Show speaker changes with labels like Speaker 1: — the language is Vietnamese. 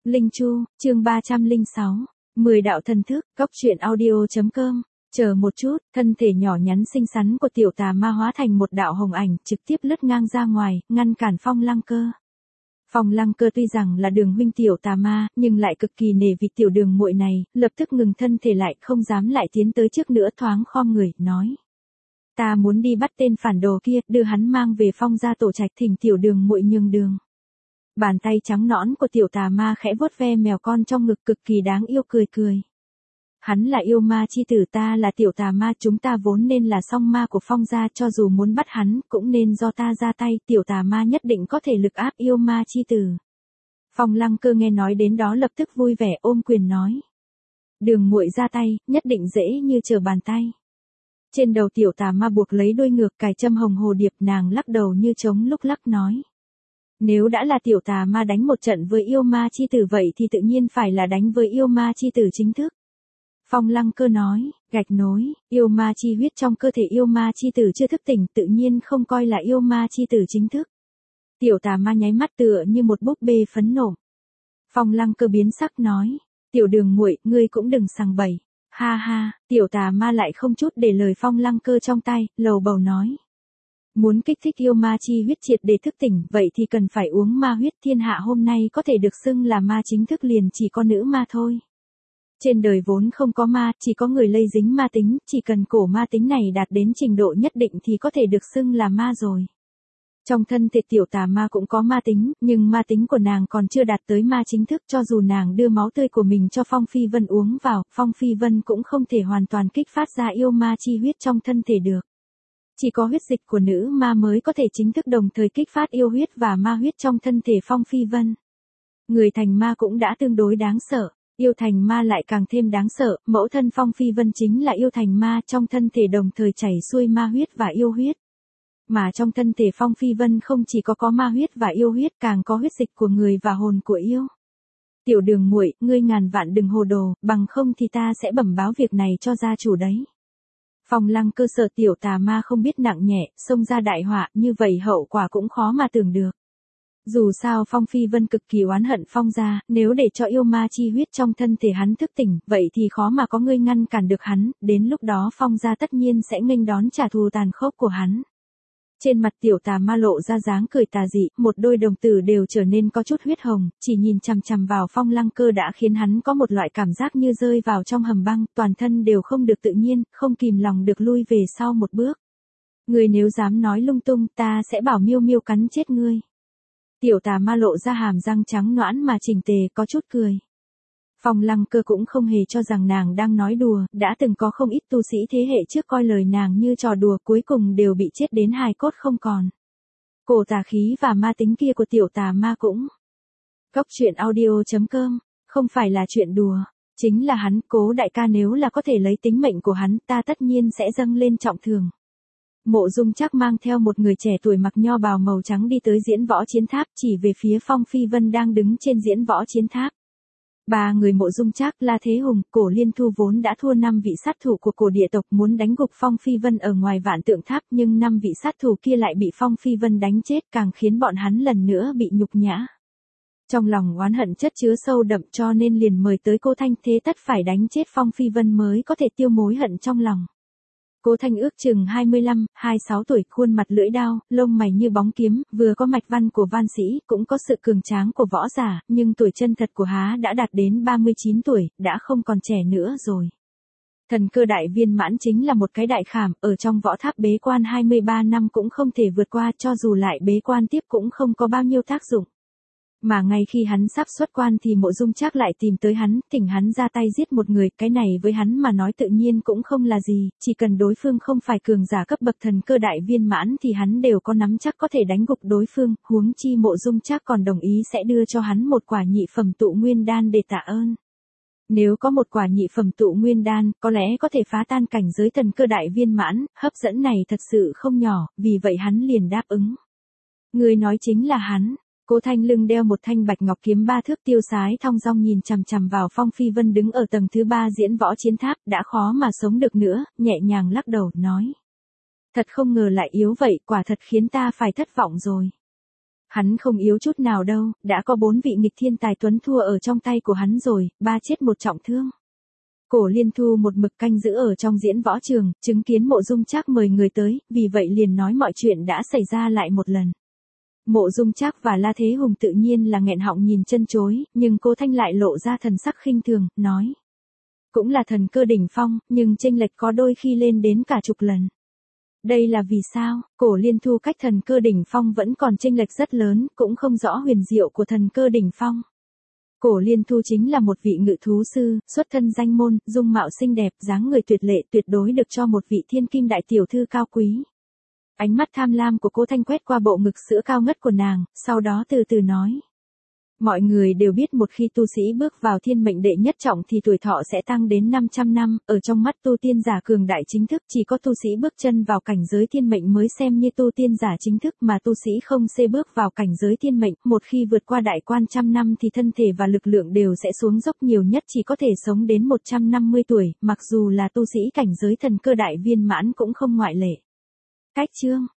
Speaker 1: Linh Chu, chương 306, 10 đạo thần thức, góc truyện audio.com. Chờ một chút, thân thể nhỏ nhắn xinh xắn của tiểu tà ma hóa thành một đạo hồng ảnh, trực tiếp lướt ngang ra ngoài, ngăn cản Phong Lăng Cơ. Phong Lăng Cơ tuy rằng là Đường huynh tiểu tà ma, nhưng lại cực kỳ nể vị tiểu Đường muội này, lập tức ngừng thân thể lại, không dám lại tiến tới trước nữa, thoáng khom người, nói: "Ta muốn đi bắt tên phản đồ kia, đưa hắn mang về Phong gia tổ trạch, thỉnh tiểu Đường muội nhường đường." Bàn tay trắng nõn của tiểu tà ma khẽ vuốt ve mèo con trong ngực, cực kỳ đáng yêu, cười cười. "Hắn là yêu ma chi tử, ta là tiểu tà ma, chúng ta vốn nên là song ma của Phong gia, cho dù muốn bắt hắn, cũng nên do ta ra tay, tiểu tà ma nhất định có thể lực áp yêu ma chi tử." Phong Lăng Cơ nghe nói đến đó lập tức vui vẻ, ôm quyền nói: "Đường muội ra tay, nhất định dễ như trở bàn tay." Trên đầu tiểu tà ma buộc lấy đuôi ngược, cài châm hồng hồ điệp, nàng lắc đầu như trống lúc lắc nói: "Nếu đã là tiểu tà ma đánh một trận với yêu ma chi tử vậy thì tự nhiên phải là đánh với yêu ma chi tử chính thức." Phong Lăng Cơ nói: "Gạch nối, yêu ma chi huyết trong cơ thể yêu ma chi tử chưa thức tỉnh, tự nhiên không coi là yêu ma chi tử chính thức." Tiểu tà ma nháy mắt tựa như một búp bê phấn nộ. Phong Lăng Cơ biến sắc nói: "Tiểu Đường muội, ngươi cũng đừng sằng bậy." Ha ha, tiểu tà ma lại không chút để lời Phong Lăng Cơ trong tay, lầu bầu nói: "Muốn kích thích yêu ma chi huyết triệt để thức tỉnh, vậy thì cần phải uống ma huyết, thiên hạ hôm nay có thể được xưng là ma chính thức liền chỉ có nữ ma thôi. Trên đời vốn không có ma, chỉ có người lây dính ma tính, chỉ cần cổ ma tính này đạt đến trình độ nhất định thì có thể được xưng là ma rồi." Trong thân thể tiểu tà ma cũng có ma tính, nhưng ma tính của nàng còn chưa đạt tới ma chính thức, cho dù nàng đưa máu tươi của mình cho Phong Phi Vân uống vào, Phong Phi Vân cũng không thể hoàn toàn kích phát ra yêu ma chi huyết trong thân thể được. Chỉ có huyết dịch của nữ ma mới có thể chính thức đồng thời kích phát yêu huyết và ma huyết trong thân thể Phong Phi Vân. Người thành ma cũng đã tương đối đáng sợ, yêu thành ma lại càng thêm đáng sợ, mẫu thân Phong Phi Vân chính là yêu thành ma, trong thân thể đồng thời chảy xuôi ma huyết và yêu huyết. Mà trong thân thể Phong Phi Vân không chỉ có ma huyết và yêu huyết, càng có huyết dịch của người và hồn của yêu. "Tiểu Đường muội, ngươi ngàn vạn đừng hồ đồ, bằng không thì ta sẽ bẩm báo việc này cho gia chủ đấy." Phong Lăng Cơ sợ tiểu tà ma không biết nặng nhẹ, xông ra đại họa, như vậy hậu quả cũng khó mà tưởng được. Dù sao Phong Phi Vân cực kỳ oán hận Phong gia, nếu để cho yêu ma chi huyết trong thân thể hắn thức tỉnh, vậy thì khó mà có người ngăn cản được hắn, đến lúc đó Phong gia tất nhiên sẽ nghênh đón trả thù tàn khốc của hắn. Trên mặt tiểu tà ma lộ ra dáng cười tà dị, một đôi đồng tử đều trở nên có chút huyết hồng, chỉ nhìn chằm chằm vào Phong Lăng Cơ đã khiến hắn có một loại cảm giác như rơi vào trong hầm băng, toàn thân đều không được tự nhiên, không kìm lòng được lui về sau một bước. "Ngươi nếu dám nói lung tung, ta sẽ bảo Miêu Miêu cắn chết ngươi." Tiểu tà ma lộ ra hàm răng trắng nõn mà chỉnh tề, có chút cười. Phong Lăng Cơ cũng không hề cho rằng nàng đang nói đùa, đã từng có không ít tu sĩ thế hệ trước coi lời nàng như trò đùa, cuối cùng đều bị chết đến hài cốt không còn. Cổ tà khí và ma tính kia của tiểu tà ma cũng. Góc truyện audio.com, không phải là chuyện đùa, chính là hắn, Cố đại ca, nếu là có thể lấy tính mệnh của hắn, ta tất nhiên sẽ dâng lên trọng thưởng. Mộ Dung Trác mang theo một người trẻ tuổi mặc nho bào màu trắng đi tới diễn võ chiến tháp, chỉ về phía Phong Phi Vân đang đứng trên diễn võ chiến tháp. Ba người Mộ Dung Trác, La Thế Hùng, Cổ Liên Thu vốn đã thua 5 vị sát thủ của cổ địa tộc, muốn đánh gục Phong Phi Vân ở ngoài Vạn Tượng Tháp, nhưng 5 vị sát thủ kia lại bị Phong Phi Vân đánh chết, càng khiến bọn hắn lần nữa bị nhục nhã. Trong lòng oán hận chất chứa sâu đậm, cho nên liền mời tới Cố Thanh, thế tất phải đánh chết Phong Phi Vân mới có thể tiêu mối hận trong lòng. Cố Thanh ước chừng 25, 26 tuổi, khuôn mặt lưỡi đao, lông mày như bóng kiếm, vừa có mạch văn của văn sĩ, cũng có sự cường tráng của võ giả, nhưng tuổi chân thật của há đã đạt đến 39 tuổi, đã không còn trẻ nữa rồi. Thần cơ đại viên mãn chính là một cái đại khảm, ở trong võ tháp bế quan 23 năm cũng không thể vượt qua, cho dù lại bế quan tiếp cũng không có bao nhiêu tác dụng. Mà ngay khi hắn sắp xuất quan thì Mộ Dung Trác lại tìm tới hắn, thỉnh hắn ra tay giết một người, cái này với hắn mà nói tự nhiên cũng không là gì, chỉ cần đối phương không phải cường giả cấp bậc thần cơ đại viên mãn thì hắn đều có nắm chắc có thể đánh gục đối phương, huống chi Mộ Dung Trác còn đồng ý sẽ đưa cho hắn một quả nhị phẩm tụ nguyên đan để tạ ơn. Nếu có một quả nhị phẩm tụ nguyên đan, có lẽ có thể phá tan cảnh giới thần cơ đại viên mãn, hấp dẫn này thật sự không nhỏ, vì vậy hắn liền đáp ứng. Người nói chính là hắn. Cố Thanh lưng đeo một thanh bạch ngọc kiếm 3 thước, tiêu sái thong dong nhìn chằm chằm vào Phong Phi Vân đứng ở tầng thứ 3 diễn võ chiến tháp, đã khó mà sống được nữa, nhẹ nhàng lắc đầu, nói: "Thật không ngờ lại yếu vậy, quả thật khiến ta phải thất vọng rồi." Hắn không yếu chút nào đâu, đã có 4 vị nghịch thiên tài tuấn thua ở trong tay của hắn rồi, 3 chết 1 trọng thương. Cổ Liên Thu một mực canh giữ ở trong diễn võ trường, chứng kiến Mộ Dung Trác mời người tới, vì vậy liền nói mọi chuyện đã xảy ra lại một lần. Mộ Dung Trác và La Thế Hùng tự nhiên là nghẹn họng nhìn chân chối, nhưng Cố Thanh lại lộ ra thần sắc khinh thường, nói. Cũng là thần cơ đỉnh phong, nhưng chênh lệch có đôi khi lên đến cả chục lần. Đây là vì sao? Cổ Liên Thu cách thần cơ đỉnh phong vẫn còn chênh lệch rất lớn, cũng không rõ huyền diệu của thần cơ đỉnh phong. Cổ Liên Thu chính là một vị ngự thú sư, xuất thân danh môn, dung mạo xinh đẹp, dáng người tuyệt lệ, tuyệt đối được cho một vị thiên kim đại tiểu thư cao quý. Ánh mắt tham lam của Cố Thanh quét qua bộ ngực sữa cao ngất của nàng, sau đó từ từ nói. Mọi người đều biết một khi tu sĩ bước vào thiên mệnh đệ nhất trọng thì tuổi thọ sẽ tăng đến 500 năm, ở trong mắt tu tiên giả cường đại chính thức chỉ có tu sĩ bước chân vào cảnh giới thiên mệnh mới xem như tu tiên giả chính thức mà tu sĩ không xê bước vào cảnh giới thiên mệnh, một khi vượt qua đại quan trăm năm thì thân thể và lực lượng đều sẽ xuống dốc nhiều nhất chỉ có thể sống đến 150 tuổi, mặc dù là tu sĩ cảnh giới thần cơ đại viên mãn cũng không ngoại lệ. Cách chương